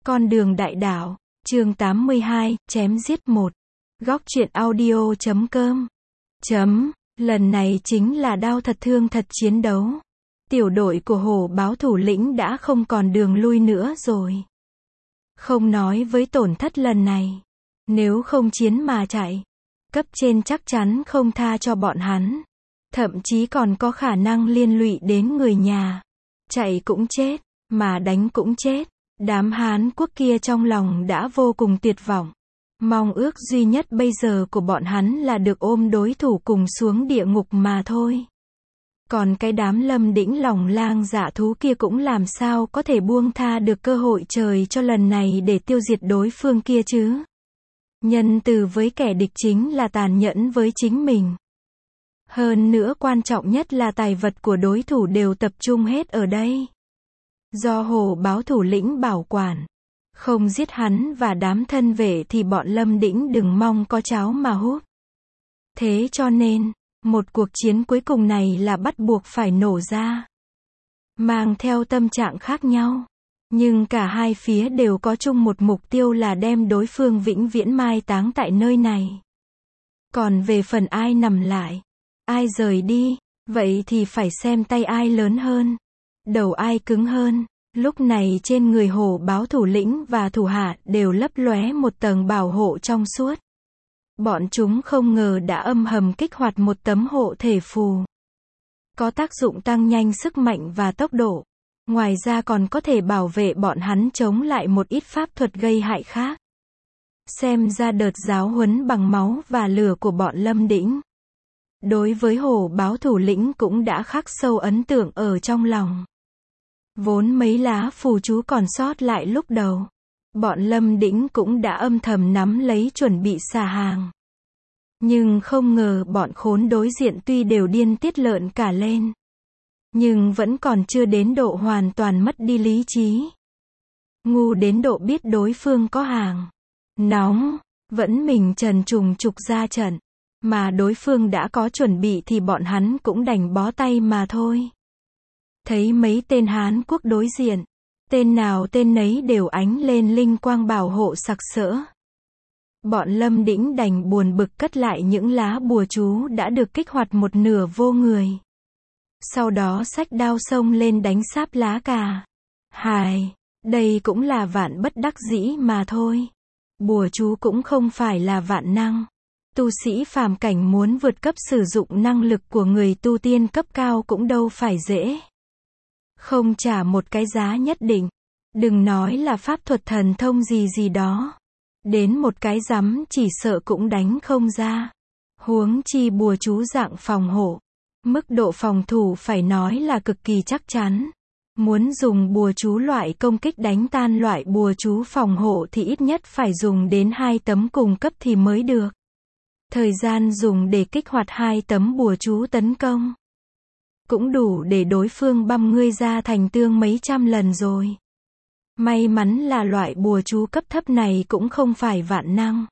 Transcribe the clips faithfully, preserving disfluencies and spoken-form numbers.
Con đường đại đạo, chương tám mươi hai, chém giết một. Góc truyện audio chấm com. Chấm, lần này chính là đao thật thương thật chiến đấu. Tiểu đội của Hổ Báo thủ lĩnh đã không còn đường lui nữa rồi. Không nói với tổn thất lần này. Nếu không chiến mà chạy, cấp trên chắc chắn không tha cho bọn hắn. Thậm chí còn có khả năng liên lụy đến người nhà. Chạy cũng chết, mà đánh cũng chết. Đám Hán quốc kia trong lòng đã vô cùng tuyệt vọng. Mong ước duy nhất bây giờ của bọn hắn là được ôm đối thủ cùng xuống địa ngục mà thôi. Còn cái đám Lâm Đĩnh lòng lang dạ thú kia cũng làm sao có thể buông tha được cơ hội trời cho lần này để tiêu diệt đối phương kia chứ. Nhân từ với kẻ địch chính là tàn nhẫn với chính mình. Hơn nữa quan trọng nhất là tài vật của đối thủ đều tập trung hết ở đây. Do Hổ Báo thủ lĩnh bảo quản. Không giết hắn và đám thân vệ thì bọn Lâm Đĩnh đừng mong có cháo mà hút. Thế cho nên, một cuộc chiến cuối cùng này là bắt buộc phải nổ ra. Mang theo tâm trạng khác nhau. Nhưng cả hai phía đều có chung một mục tiêu là đem đối phương vĩnh viễn mai táng tại nơi này. Còn về phần ai nằm lại, ai rời đi, vậy thì phải xem tay ai lớn hơn. Đầu ai cứng hơn. Lúc này trên người Hổ Báo thủ lĩnh và thủ hạ đều lấp lóe một tầng bảo hộ trong suốt. Bọn chúng không ngờ đã âm thầm kích hoạt một tấm hộ thể phù. Có tác dụng tăng nhanh sức mạnh và tốc độ. Ngoài ra còn có thể bảo vệ bọn hắn chống lại một ít pháp thuật gây hại khác. Xem ra đợt giáo huấn bằng máu và lửa của bọn Lâm Đĩnh. Đối với Hổ Báo thủ lĩnh cũng đã khắc sâu ấn tượng ở trong lòng. Vốn mấy lá phù chú còn sót lại lúc đầu. Bọn Lâm Đĩnh cũng đã âm thầm nắm lấy chuẩn bị xả hàng. Nhưng không ngờ bọn khốn đối diện tuy đều điên tiết lợn cả lên. Nhưng vẫn còn chưa đến độ hoàn toàn mất đi lý trí. Ngu đến độ biết đối phương có hàng. Nóng, vẫn mình trần trùng trục ra trận. Mà đối phương đã có chuẩn bị thì bọn hắn cũng đành bó tay mà thôi. Thấy mấy tên Hán quốc đối diện, tên nào tên nấy đều ánh lên linh quang bảo hộ sặc sỡ. Bọn Lâm Đĩnh đành buồn bực cất lại những lá bùa chú đã được kích hoạt một nửa vô người. Sau đó xách đao xông lên đánh sáp lá cà. Hài, đây cũng là vạn bất đắc dĩ mà thôi. Bùa chú cũng không phải là vạn năng. Tu sĩ phàm cảnh muốn vượt cấp sử dụng năng lực của người tu tiên cấp cao cũng đâu phải dễ. Không trả một cái giá nhất định. Đừng nói là pháp thuật thần thông gì gì đó. Đến một cái rắm chỉ sợ cũng đánh không ra. Huống chi bùa chú dạng phòng hộ. Mức độ phòng thủ phải nói là cực kỳ chắc chắn. Muốn dùng bùa chú loại công kích đánh tan loại bùa chú phòng hộ thì ít nhất phải dùng đến hai tấm cùng cấp thì mới được. Thời gian dùng để kích hoạt hai tấm bùa chú tấn công cũng đủ để đối phương băm ngươi ra thành tương mấy trăm lần rồi. May mắn là loại bùa chú cấp thấp này cũng không phải vạn năng.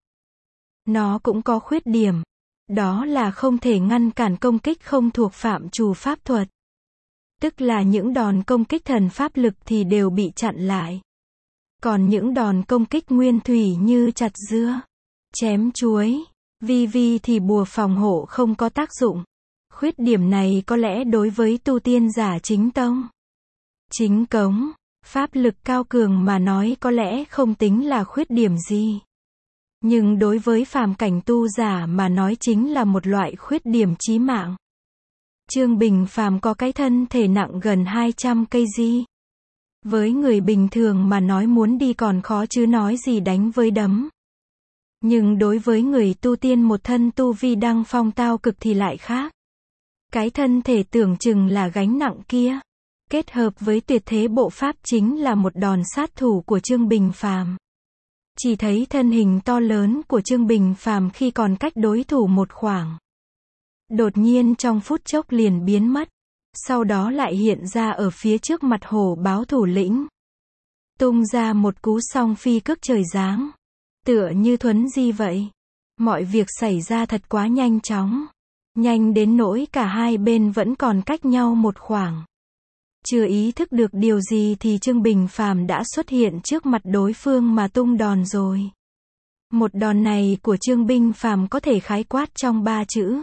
Nó cũng có khuyết điểm. Đó là không thể ngăn cản công kích không thuộc phạm trù pháp thuật. Tức là những đòn công kích thần pháp lực thì đều bị chặn lại. Còn những đòn công kích nguyên thủy như chặt dưa, chém chuối, vi vi thì bùa phòng hộ không có tác dụng. Khuyết điểm này có lẽ đối với tu tiên giả chính tông, chính cống, pháp lực cao cường mà nói có lẽ không tính là khuyết điểm gì. Nhưng đối với phàm cảnh tu giả mà nói chính là một loại khuyết điểm chí mạng. Trương Bình Phàm có cái thân thể nặng gần hai trăm ki lô gam. Với người bình thường mà nói muốn đi còn khó chứ nói gì đánh với đấm. Nhưng đối với người tu tiên một thân tu vi đăng phong tao cực thì lại khác. Cái thân thể tưởng chừng là gánh nặng kia, kết hợp với tuyệt thế bộ pháp chính là một đòn sát thủ của Trương Bình Phàm. Chỉ thấy thân hình to lớn của Trương Bình Phàm khi còn cách đối thủ một khoảng. Đột nhiên trong phút chốc liền biến mất, sau đó lại hiện ra ở phía trước mặt Hổ Báo thủ lĩnh. Tung ra một cú song phi cước trời giáng. Tựa như thuấn di vậy. Mọi việc xảy ra thật quá nhanh chóng. Nhanh đến nỗi cả hai bên vẫn còn cách nhau một khoảng. Chưa ý thức được điều gì thì Trương Bình Phàm đã xuất hiện trước mặt đối phương mà tung đòn rồi. Một đòn này của Trương Bình Phàm có thể khái quát trong ba chữ.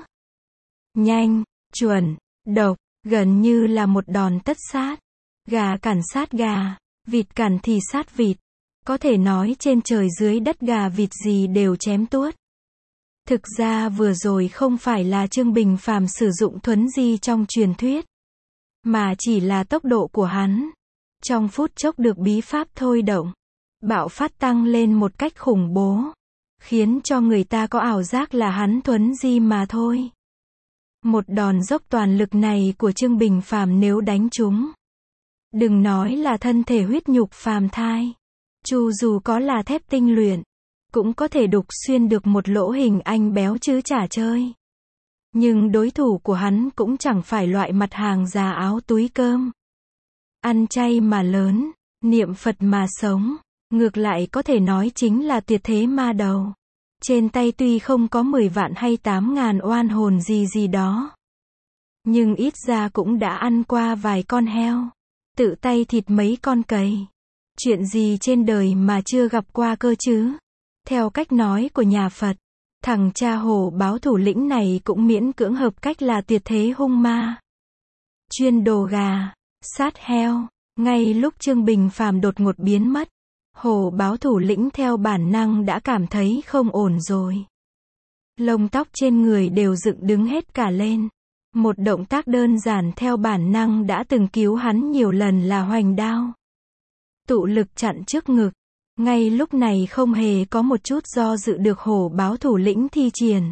Nhanh, chuẩn, độc, gần như là một đòn tất sát. Gà cản sát gà, vịt cản thì sát vịt. Có thể nói trên trời dưới đất gà vịt gì đều chém tuốt. Thực ra vừa rồi không phải là Trương Bình Phàm sử dụng thuấn di trong truyền thuyết, mà chỉ là tốc độ của hắn. Trong phút chốc được bí pháp thôi động, bạo phát tăng lên một cách khủng bố, khiến cho người ta có ảo giác là hắn thuấn di mà thôi. Một đòn dốc toàn lực này của Trương Bình Phàm nếu đánh trúng, đừng nói là thân thể huyết nhục phàm thai, chu dù có là thép tinh luyện, cũng có thể đục xuyên được một lỗ hình anh béo chứ chả chơi. Nhưng đối thủ của hắn cũng chẳng phải loại mặt hàng già áo túi cơm. Ăn chay mà lớn, niệm Phật mà sống, ngược lại có thể nói chính là tuyệt thế ma đầu. Trên tay tuy không có mười vạn hay tám ngàn oan hồn gì gì đó, nhưng ít ra cũng đã ăn qua vài con heo, tự tay thịt mấy con cầy. Chuyện gì trên đời mà chưa gặp qua cơ chứ? Theo cách nói của nhà Phật, thằng cha hổ báo thủ lĩnh này cũng miễn cưỡng hợp cách là tuyệt thế hung ma. Chuyên đồ gà, sát heo. Ngay lúc Trương Bình Phàm đột ngột biến mất, hổ báo thủ lĩnh theo bản năng đã cảm thấy không ổn rồi. Lông tóc trên người đều dựng đứng hết cả lên. Một động tác đơn giản theo bản năng đã từng cứu hắn nhiều lần là hoành đao. Tụ lực chặn trước ngực. Ngay lúc này không hề có một chút do dự được hổ báo thủ lĩnh thi triển.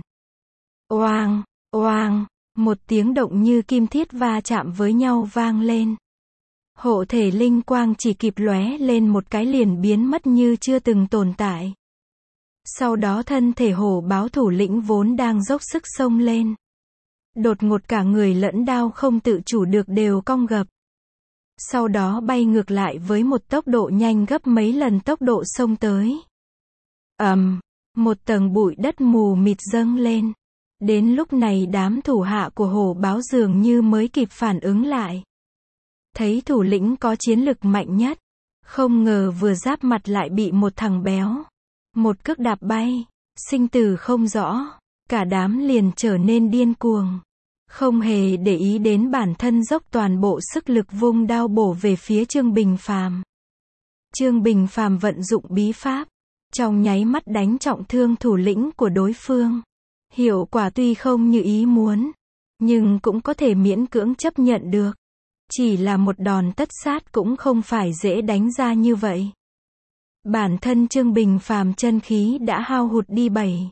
Oang, oang, một tiếng động như kim thiết va chạm với nhau vang lên. Hộ thể linh quang chỉ kịp lóe lên một cái liền biến mất như chưa từng tồn tại. Sau đó thân thể hổ báo thủ lĩnh vốn đang dốc sức xông lên, đột ngột cả người lẫn đao không tự chủ được đều cong gập. Sau đó bay ngược lại với một tốc độ nhanh gấp mấy lần tốc độ xông tới. Ầm, um, một tầng bụi đất mù mịt dâng lên. Đến lúc này đám thủ hạ của hổ báo dường như mới kịp phản ứng lại. Thấy thủ lĩnh có chiến lực mạnh nhất, không ngờ vừa giáp mặt lại bị một thằng béo, một cước đạp bay, sinh tử không rõ, cả đám liền trở nên điên cuồng. Không hề để ý đến bản thân dốc toàn bộ sức lực vung đao bổ về phía Trương Bình Phàm. Trương Bình Phàm vận dụng bí pháp, trong nháy mắt đánh trọng thương thủ lĩnh của đối phương. Hiệu quả tuy không như ý muốn, nhưng cũng có thể miễn cưỡng chấp nhận được. Chỉ là một đòn tất sát cũng không phải dễ đánh ra như vậy. Bản thân Trương Bình Phàm chân khí đã hao hụt đi bảy,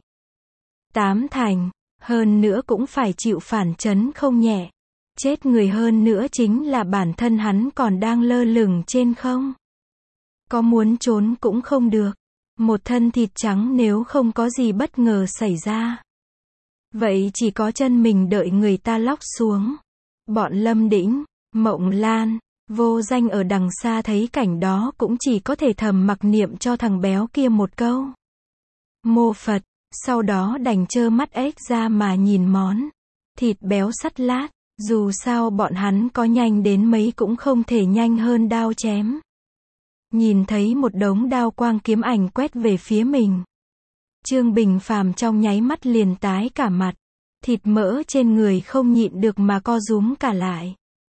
tám thành. Hơn nữa cũng phải chịu phản chấn không nhẹ. Chết người hơn nữa chính là bản thân hắn còn đang lơ lửng trên không. Có muốn trốn cũng không được. Một thân thịt trắng nếu không có gì bất ngờ xảy ra, vậy chỉ có chân mình đợi người ta lóc xuống. Bọn Lâm Đĩnh, Mộng Lan, Vô Danh ở đằng xa thấy cảnh đó cũng chỉ có thể thầm mặc niệm cho thằng béo kia một câu Mô Phật. Sau đó đành trơ mắt ếch ra mà nhìn món thịt béo sắt lát. Dù sao bọn hắn có nhanh đến mấy cũng không thể nhanh hơn đao chém. Nhìn thấy một đống đao quang kiếm ảnh quét về phía mình, Trương Bình Phàm trong nháy mắt liền tái cả mặt. Thịt mỡ trên người không nhịn được mà co rúm cả lại.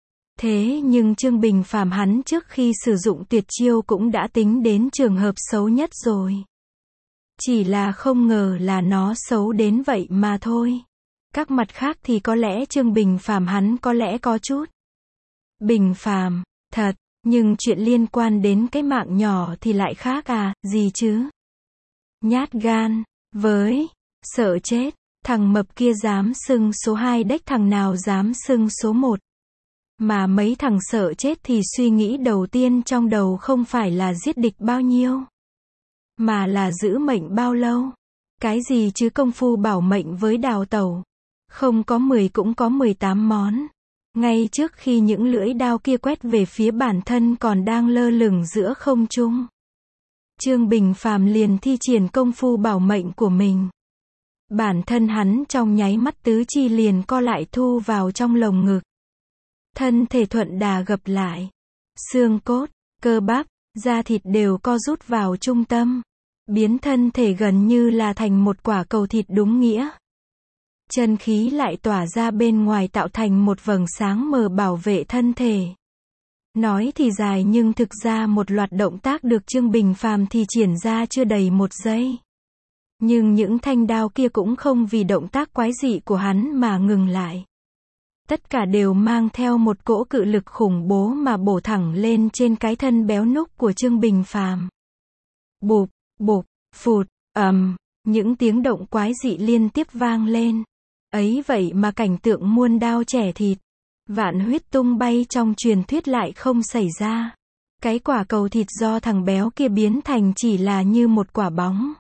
Thế nhưng Trương Bình Phàm hắn trước khi sử dụng tuyệt chiêu cũng đã tính đến trường hợp xấu nhất rồi. Chỉ là không ngờ là nó xấu đến vậy mà thôi. Các mặt khác thì có lẽ Trương Bình Phàm hắn có lẽ có chút bình phàm, thật, nhưng chuyện liên quan đến cái mạng nhỏ thì lại khác à, gì chứ? Nhát gan, với, sợ chết, thằng mập kia dám xưng số hai đếch thằng nào dám xưng số một. Mà mấy thằng sợ chết thì suy nghĩ đầu tiên trong đầu không phải là giết địch bao nhiêu, mà là giữ mệnh bao lâu. Cái gì chứ công phu bảo mệnh với đào tẩu. Không có mười cũng có mười tám món. Ngay trước khi những lưỡi đao kia quét về phía bản thân còn đang lơ lửng giữa không trung, Trương Bình Phàm liền thi triển công phu bảo mệnh của mình. Bản thân hắn trong nháy mắt tứ chi liền co lại thu vào trong lồng ngực. thân thể thuận đà gập lại. Xương cốt, cơ bắp, da thịt đều co rút vào trung tâm, biến thân thể gần như là thành một quả cầu thịt đúng nghĩa. Chân khí lại tỏa ra bên ngoài tạo thành một vầng sáng mờ bảo vệ thân thể. Nói thì dài nhưng thực ra một loạt động tác được Trương Bình Phàm thi triển ra chưa đầy một giây. Nhưng những thanh đao kia cũng không vì động tác quái dị của hắn mà ngừng lại. Tất cả đều mang theo một cỗ cự lực khủng bố mà bổ thẳng lên trên cái thân béo núc của Trương Bình Phàm. Bụp, bụp, phụt, ầm, những tiếng động quái dị liên tiếp vang lên. Ấy vậy mà cảnh tượng muôn đao chẻ thịt, vạn huyết tung bay trong truyền thuyết lại không xảy ra. Cái quả cầu thịt do thằng béo kia biến thành chỉ là như một quả bóng.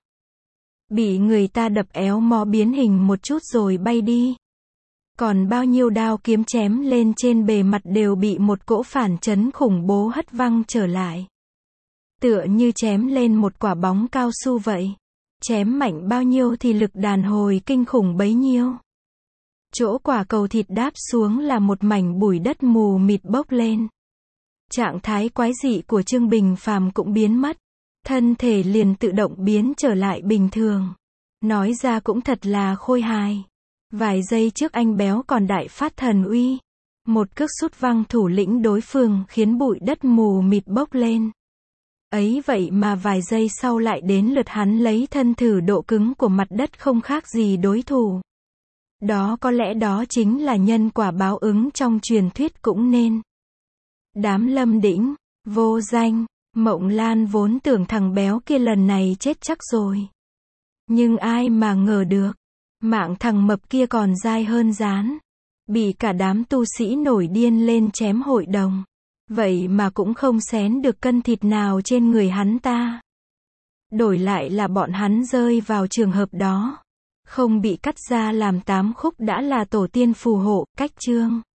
Bị người ta đập éo mó biến hình một chút rồi bay đi. Còn bao nhiêu đao kiếm chém lên trên bề mặt đều bị một cỗ phản chấn khủng bố hất văng trở lại. Tựa như chém lên một quả bóng cao su vậy. Chém mạnh bao nhiêu thì lực đàn hồi kinh khủng bấy nhiêu. Chỗ quả cầu thịt đáp xuống là một mảnh bụi đất mù mịt bốc lên. Trạng thái quái dị của Trương Bình Phàm cũng biến mất. Thân thể liền tự động biến trở lại bình thường. Nói ra cũng thật là khôi hài. Vài giây trước anh béo còn đại phát thần uy. Một cước sút văng thủ lĩnh đối phương khiến bụi đất mù mịt bốc lên. Ấy vậy mà vài giây sau lại đến lượt hắn lấy thân thử độ cứng của mặt đất không khác gì đối thủ. Đó có lẽ đó chính là nhân quả báo ứng trong truyền thuyết cũng nên. Đám Lâm Đĩnh, vô danh, Mộng Lan vốn tưởng thằng béo kia lần này chết chắc rồi. Nhưng ai mà ngờ được, mạng thằng mập kia còn dai hơn rán. Bị cả đám tu sĩ nổi điên lên chém hội đồng. Vậy mà cũng không xén được cân thịt nào trên người hắn ta. Đổi lại là bọn hắn rơi vào trường hợp đó. Không bị cắt ra làm tám khúc đã là tổ tiên phù hộ, cách Trương